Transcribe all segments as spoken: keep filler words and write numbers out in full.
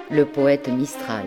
Le poète Mistral.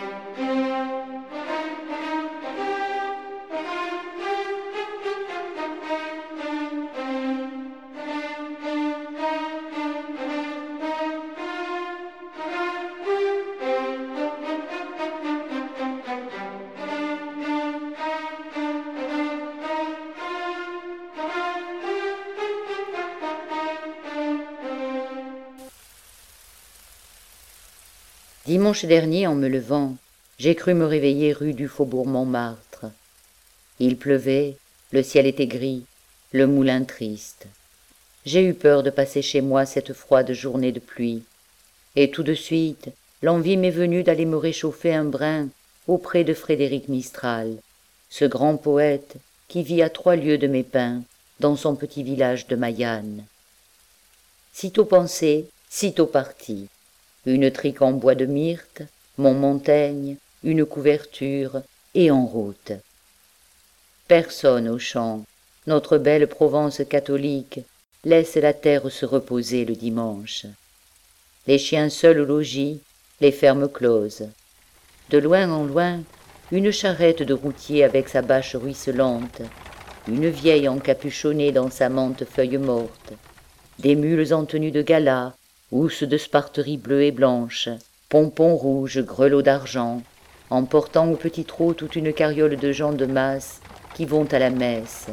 Dimanche dernier, en me levant, j'ai cru me réveiller rue du Faubourg Montmartre. Il pleuvait, le ciel était gris, le moulin triste. J'ai eu peur de passer chez moi cette froide journée de pluie. Et tout de suite, l'envie m'est venue d'aller me réchauffer un brin auprès de Frédéric Mistral, ce grand poète qui vit à trois lieues de mes pins, dans son petit village de Mayanne. Sitôt pensé, sitôt parti. Une trique en bois de myrte, mon Montaigne, une couverture, et en route. Personne au champ, notre belle Provence catholique laisse la terre se reposer le dimanche. Les chiens seuls au logis, les fermes closes. De loin en loin, une charrette de routier avec sa bâche ruisselante, une vieille encapuchonnée dans sa mante feuille morte, des mules en tenue de gala, housses de sparterie bleue et blanche, pompons rouges, grelots d'argent, emportant au petit trot toute une carriole de gens de masse qui vont à la messe.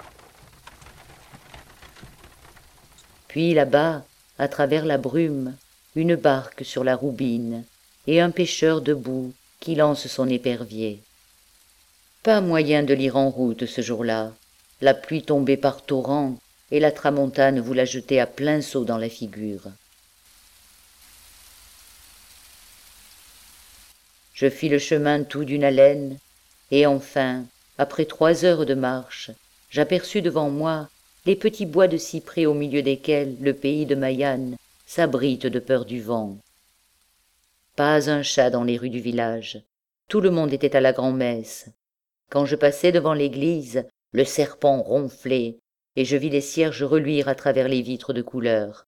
Puis là-bas, à travers la brume, une barque sur la Roubine, et un pêcheur debout qui lance son épervier. Pas moyen de lire en route ce jour-là, la pluie tombait par torrents, et la tramontane vous la jetait à plein seau dans la figure. Je fis le chemin tout d'une haleine, et enfin, après trois heures de marche, j'aperçus devant moi les petits bois de cyprès au milieu desquels le pays de Mayanne s'abrite de peur du vent. Pas un chat dans les rues du village, tout le monde était à la grand-messe. Quand je passai devant l'église, le serpent ronflait, et je vis les cierges reluire à travers les vitres de couleur.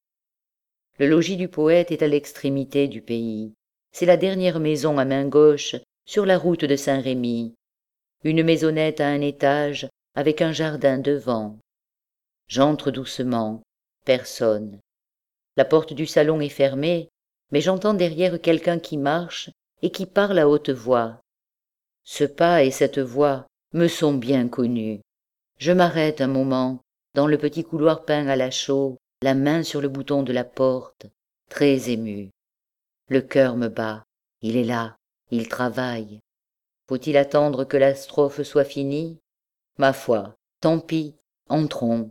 Le logis du poète est à l'extrémité du pays. C'est la dernière maison à main gauche, sur la route de Saint-Rémy. Une maisonnette à un étage, avec un jardin devant. J'entre doucement, personne. La porte du salon est fermée, mais j'entends derrière quelqu'un qui marche et qui parle à haute voix. Ce pas et cette voix me sont bien connus. Je m'arrête un moment, dans le petit couloir peint à la chaux, la main sur le bouton de la porte, très ému. Le cœur me bat, il est là, il travaille. Faut-il attendre que la strophe soit finie? Ma foi, tant pis, entrons.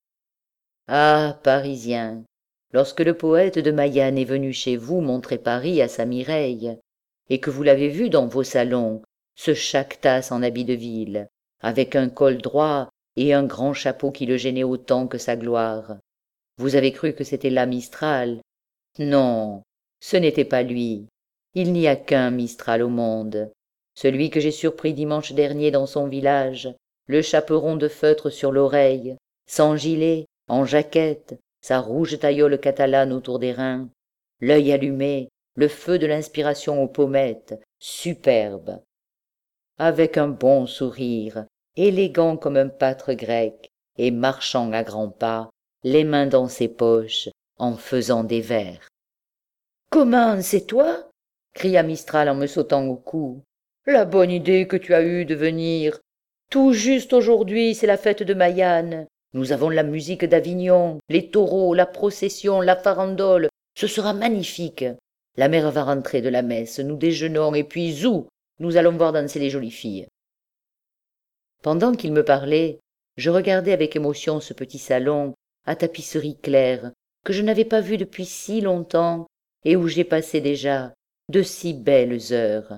Ah, Parisiens, lorsque le poète de Mayanne est venu chez vous montrer Paris à sa Mireille, et que vous l'avez vu dans vos salons, ce chaque-tasse en habit de ville, avec un col droit et un grand chapeau qui le gênait autant que sa gloire, vous avez cru que c'était là Mistral? Non, ce n'était pas lui. Il n'y a qu'un Mistral au monde. Celui que j'ai surpris dimanche dernier dans son village, le chaperon de feutre sur l'oreille, sans gilet, en jaquette, sa rouge taillole catalane autour des reins, l'œil allumé, le feu de l'inspiration aux pommettes, superbe. Avec un bon sourire, élégant comme un pâtre grec, et marchant à grands pas, les mains dans ses poches, en faisant des vers. « Comment, c'est toi ?» cria Mistral en me sautant au cou. « La bonne idée que tu as eue de venir. Tout juste aujourd'hui, c'est la fête de Mayanne. Nous avons la musique d'Avignon, les taureaux, la procession, la farandole. Ce sera magnifique. La mère va rentrer de la messe, nous déjeunons, et puis zou, nous allons voir danser les jolies filles. » Pendant qu'il me parlait, je regardais avec émotion ce petit salon à tapisserie claire que je n'avais pas vu depuis si longtemps et où j'ai passé déjà de si belles heures.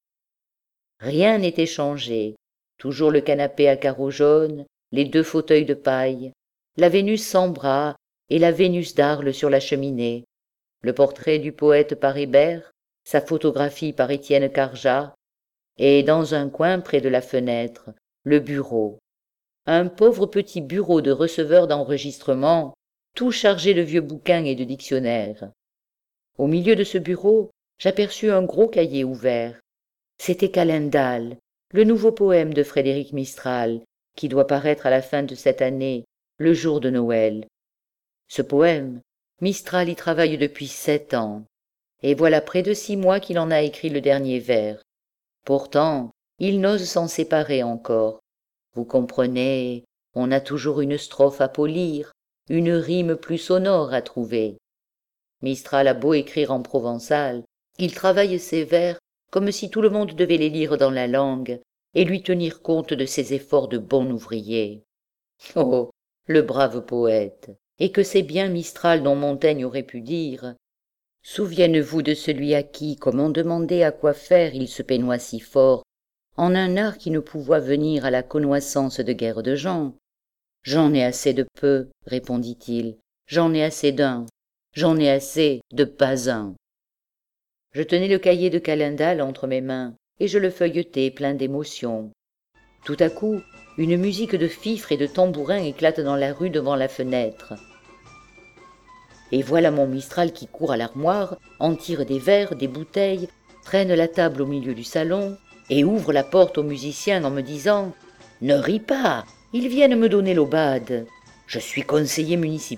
Rien n'était changé, toujours le canapé à carreaux jaunes, les deux fauteuils de paille, la Vénus sans bras et la Vénus d'Arles sur la cheminée, le portrait du poète par Hébert, sa photographie par Étienne Carjat, et dans un coin près de la fenêtre, le bureau. Un pauvre petit bureau de receveur d'enregistrement, tout chargé de vieux bouquins et de dictionnaires. Au milieu de ce bureau, j'aperçus un gros cahier ouvert. C'était Calendal, le nouveau poème de Frédéric Mistral, qui doit paraître à la fin de cette année, le jour de Noël. Ce poème, Mistral y travaille depuis sept ans, et voilà près de six mois qu'il en a écrit le dernier vers. Pourtant, il n'ose s'en séparer encore. Vous comprenez, on a toujours une strophe à polir, une rime plus sonore à trouver. Mistral a beau écrire en provençal, il travaille ses vers comme si tout le monde devait les lire dans la langue et lui tenir compte de ses efforts de bon ouvrier. Oh, le brave poète! Et que c'est bien Mistral dont Montaigne aurait pu dire « Souviennez-vous de celui à qui, comme on demandait à quoi faire, il se peignoit si fort, en un art qui ne pouvoit venir à la connoissance de guerre de gens. J'en ai assez de peu, répondit-il, j'en ai assez d'un, j'en ai assez de pas un. » Je tenais le cahier de Calendal entre mes mains, et je le feuilletais plein d'émotion. Tout à coup, une musique de fifres et de tambourins éclate dans la rue devant la fenêtre. Et voilà mon Mistral qui court à l'armoire, en tire des verres, des bouteilles, traîne la table au milieu du salon, et ouvre la porte aux musiciens en me disant « Ne ris pas, ils viennent me donner l'aubade. Je suis conseiller municipal. »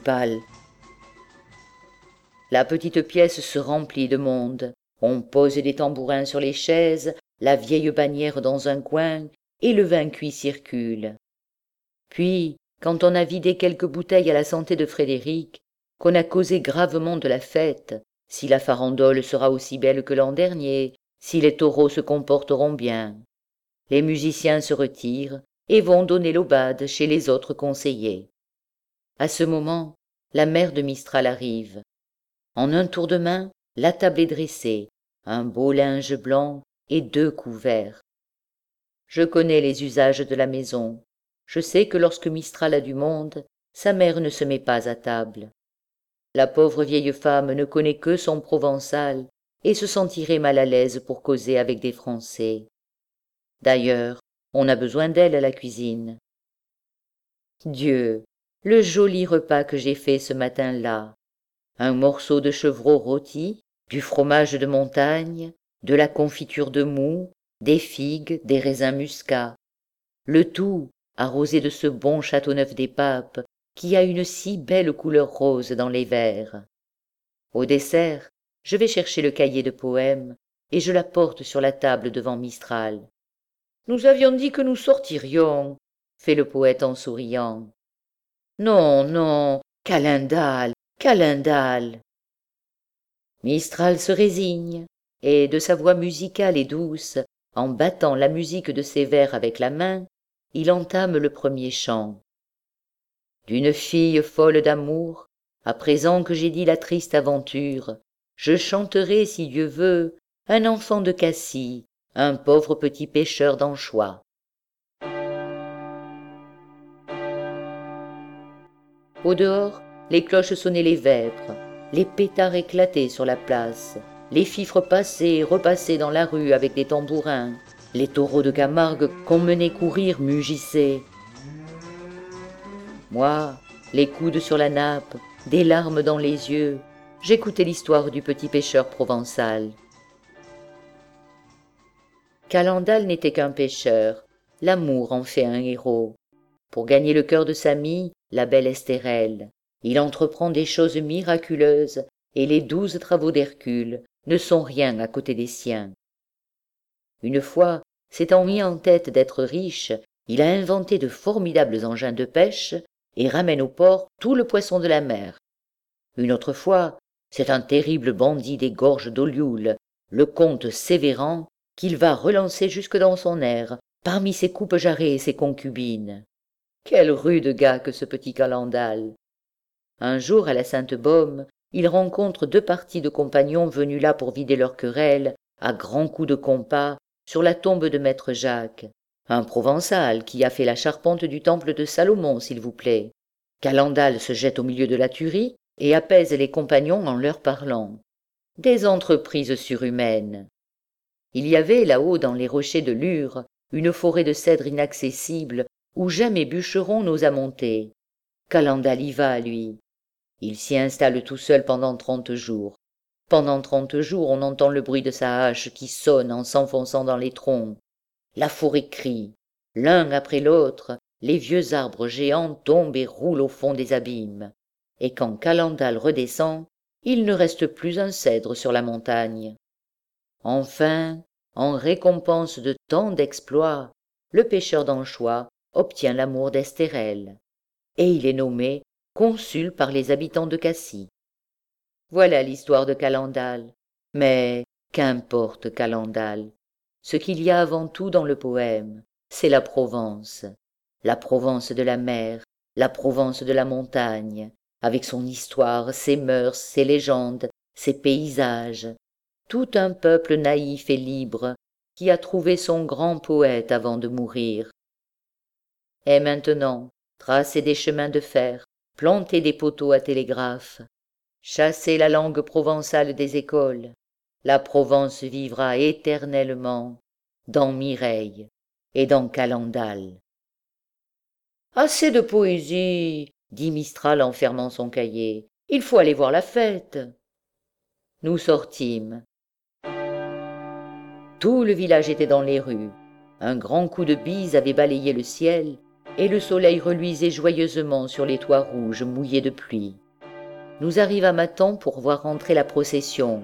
La petite pièce se remplit de monde. On pose des tambourins sur les chaises, la vieille bannière dans un coin, et le vin cuit circule. Puis, quand on a vidé quelques bouteilles à la santé de Frédéric, qu'on a causé gravement de la fête, si la farandole sera aussi belle que l'an dernier, si les taureaux se comporteront bien, les musiciens se retirent et vont donner l'aubade chez les autres conseillers. À ce moment, la mère de Mistral arrive. En un tour de main, la table est dressée, un beau linge blanc et deux couverts. Je connais les usages de la maison. Je sais que lorsque Mistral a du monde, sa mère ne se met pas à table. La pauvre vieille femme ne connaît que son provençal et se sentirait mal à l'aise pour causer avec des Français. D'ailleurs, on a besoin d'elle à la cuisine. Dieu, le joli repas que j'ai fait ce matin-là! Un morceau de chevreau rôti, du fromage de montagne, de la confiture de moût, des figues, des raisins muscats. Le tout arrosé de ce bon Châteauneuf-des-Papes qui a une si belle couleur rose dans les verres. Au dessert, je vais chercher le cahier de poèmes et je l'apporte sur la table devant Mistral. « Nous avions dit que nous sortirions, » fait le poète en souriant. « Non, non, Calendal, Calendal !» Mistral se résigne, et de sa voix musicale et douce, en battant la musique de ses vers avec la main, il entame le premier chant. D'une fille folle d'amour, à présent que j'ai dit la triste aventure, je chanterai, si Dieu veut, un enfant de Cassis, un pauvre petit pêcheur d'anchois. Au dehors, les cloches sonnaient les vêpres, les pétards éclataient sur la place, les fifres passaient et repassaient dans la rue avec des tambourins, les taureaux de Camargue qu'on menait courir mugissaient. Moi, les coudes sur la nappe, des larmes dans les yeux, j'écoutais l'histoire du petit pêcheur provençal. Calendal n'était qu'un pêcheur, l'amour en fait un héros. Pour gagner le cœur de sa mie, la belle Estérelle, il entreprend des choses miraculeuses, et les douze travaux d'Hercule ne sont rien à côté des siens. Une fois, s'étant mis en tête d'être riche, il a inventé de formidables engins de pêche et ramène au port tout le poisson de la mer. Une autre fois, c'est un terrible bandit des gorges d'Olioul, le comte Sévéran, qu'il va relancer jusque dans son aire, parmi ses coupes-jarrets et ses concubines. Quel rude gars que ce petit Calendal! Un jour, à la Sainte-Baume, il rencontre deux partis de compagnons venus là pour vider leur querelle, à grands coups de compas, sur la tombe de maître Jacques. Un Provençal qui a fait la charpente du temple de Salomon, s'il vous plaît. Calendal se jette au milieu de la tuerie et apaise les compagnons en leur parlant. Des entreprises surhumaines. Il y avait là-haut dans les rochers de Lure une forêt de cèdres inaccessible où jamais bûcheron n'osa monter. Calendal y va, lui. Il s'y installe tout seul pendant trente jours. Pendant trente jours on entend le bruit de sa hache qui sonne en s'enfonçant dans les troncs. La forêt crie. L'un après l'autre, les vieux arbres géants tombent et roulent au fond des abîmes. Et quand Calendal redescend, il ne reste plus un cèdre sur la montagne. Enfin, en récompense de tant d'exploits, le pêcheur d'anchois obtient l'amour d'Estérelle, et il est nommé consul par les habitants de Cassis. Voilà l'histoire de Calendal. Mais qu'importe Calendal. Ce qu'il y a avant tout dans le poème, c'est la Provence. La Provence de la mer, la Provence de la montagne, avec son histoire, ses mœurs, ses légendes, ses paysages. Tout un peuple naïf et libre qui a trouvé son grand poète avant de mourir. Et maintenant, tracer des chemins de fer, planter des poteaux à télégraphe, chasser la langue provençale des écoles, la Provence vivra éternellement dans Mireille et dans Calendal. Assez de poésie, dit Mistral en fermant son cahier. Il faut aller voir la fête. Nous sortîmes. Tout le village était dans les rues. Un grand coup de bise avait balayé le ciel, et le soleil reluisait joyeusement sur les toits rouges mouillés de pluie. Nous arrivâmes à temps pour voir entrer la procession.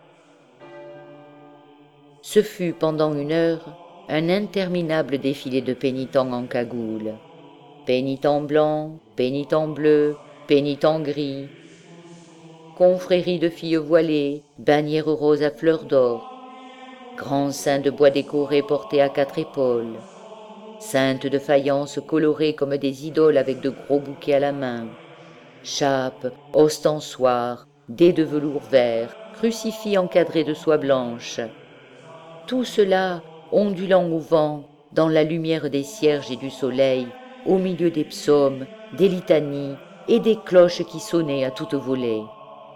Ce fut pendant une heure un interminable défilé de pénitents en cagoule. Pénitents blancs, pénitents bleus, pénitents gris, confrérie de filles voilées, bannières roses à fleurs d'or, grands saints de bois décorés portés à quatre épaules, saintes de faïence colorées comme des idoles avec de gros bouquets à la main, chapes, ostensoirs, dés de velours vert, crucifix encadrés de soie blanche. Tout cela, ondulant au vent, dans la lumière des cierges et du soleil, au milieu des psaumes, des litanies et des cloches qui sonnaient à toute volée.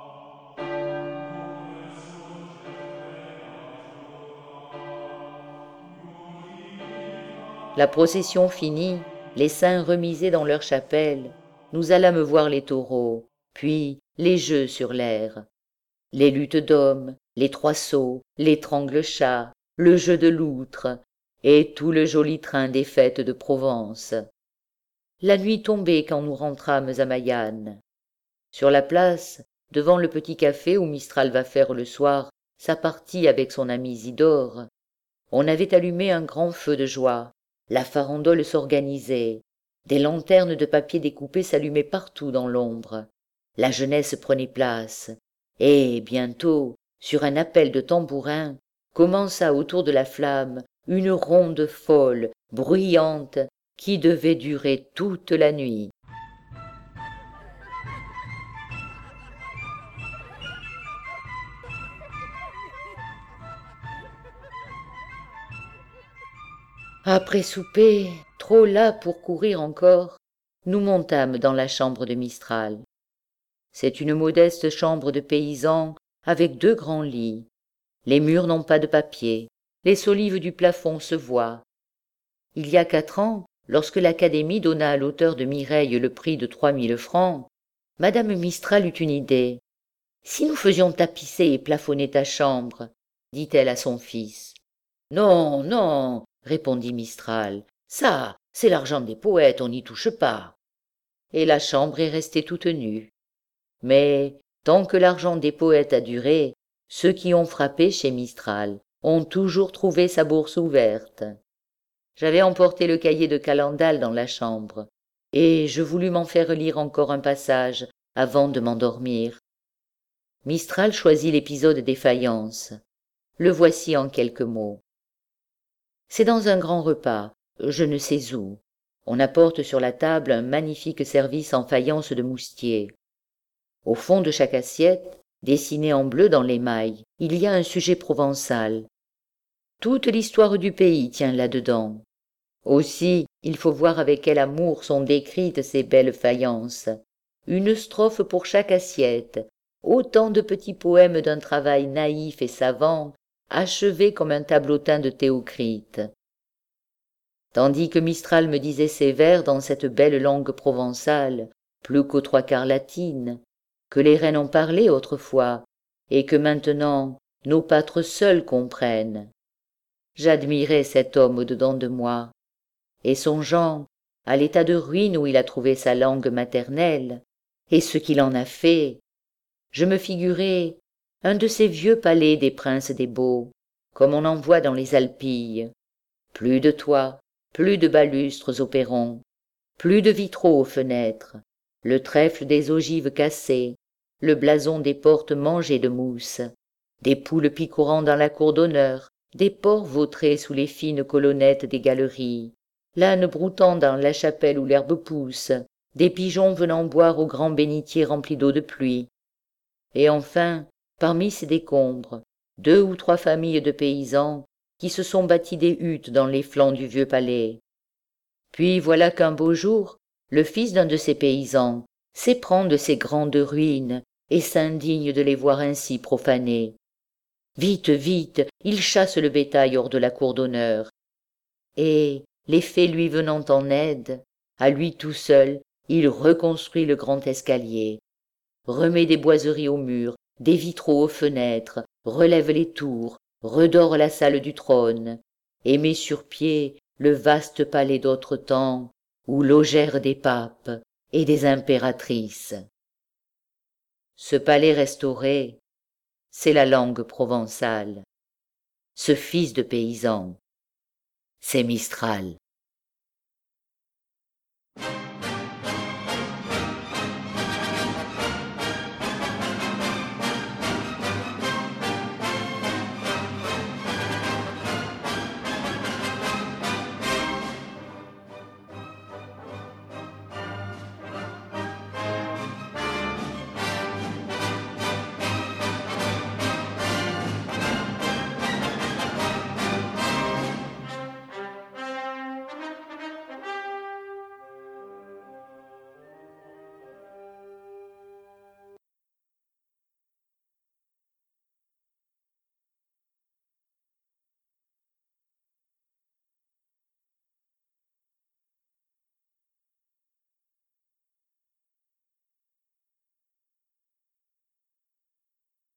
La procession finie, les saints remisés dans leur chapelle, nous allâmes voir les taureaux, puis les jeux sur l'air. Les luttes d'hommes, les trois sauts, l'étrangle-chat, le jeu de l'outre, et tout le joli train des fêtes de Provence. La nuit tombait quand nous rentrâmes à Maillane. Sur la place, devant le petit café où Mistral va faire le soir sa partie avec son ami Isidore, on avait allumé un grand feu de joie. La farandole s'organisait. Des lanternes de papier découpé s'allumaient partout dans l'ombre. La jeunesse prenait place. Et, bientôt, sur un appel de tambourin, commença autour de la flamme une ronde folle, bruyante, qui devait durer toute la nuit. Après souper, trop las pour courir encore, nous montâmes dans la chambre de Mistral. C'est une modeste chambre de paysan avec deux grands lits. Les murs n'ont pas de papier, les solives du plafond se voient. Il y a quatre ans, lorsque l'Académie donna à l'auteur de Mireille le prix de trois mille francs, madame Mistral eut une idée. « Si nous faisions tapisser et plafonner ta chambre ?» dit-elle à son fils. « Non, non, répondit Mistral, ça, c'est l'argent des poètes, on n'y touche pas. » Et la chambre est restée toute nue. Mais, tant que l'argent des poètes a duré, ceux qui ont frappé chez Mistral ont toujours trouvé sa bourse ouverte. J'avais emporté le cahier de Calendal dans la chambre, et je voulus m'en faire lire encore un passage avant de m'endormir. Mistral choisit l'épisode des faïences. Le voici en quelques mots. C'est dans un grand repas, je ne sais où. On apporte sur la table un magnifique service en faïence de moustier. Au fond de chaque assiette, dessiné en bleu dans l'émail, il y a un sujet provençal. Toute l'histoire du pays tient là-dedans. Aussi, il faut voir avec quel amour sont décrites ces belles faïences. Une strophe pour chaque assiette, autant de petits poèmes d'un travail naïf et savant, achevés comme un tableautin de Théocrite. Tandis que Mistral me disait ses vers dans cette belle langue provençale, plus qu'aux trois quarts latine, que les reines ont parlé autrefois, et que maintenant nos pâtres seuls comprennent. J'admirais cet homme au-dedans de moi, et songeant à l'état de ruine où il a trouvé sa langue maternelle, et ce qu'il en a fait, je me figurais un de ces vieux palais des princes des beaux, comme on en voit dans les Alpilles. Plus de toits, plus de balustres au perron, plus de vitraux aux fenêtres, le trèfle des ogives cassé, le blason des portes mangé de mousse, des poules picourant dans la cour d'honneur, des porcs vautrés sous les fines colonnettes des galeries, l'âne broutant dans la chapelle où l'herbe pousse, des pigeons venant boire au grand bénitier rempli d'eau de pluie. Et enfin, parmi ces décombres, deux ou trois familles de paysans qui se sont bâtis des huttes dans les flancs du vieux palais. Puis voilà qu'un beau jour, le fils d'un de ces paysans s'éprend de ces grandes ruines et s'indigne de les voir ainsi profanées. Vite, vite, il chasse le bétail hors de la cour d'honneur. Et, les fées lui venant en aide, à lui tout seul, il reconstruit le grand escalier, remet des boiseries aux murs, des vitraux aux fenêtres, relève les tours, redore la salle du trône, et met sur pied le vaste palais d'autre temps, où logèrent des papes et des impératrices. Ce palais restauré, c'est la langue provençale. Ce fils de paysan, c'est Mistral.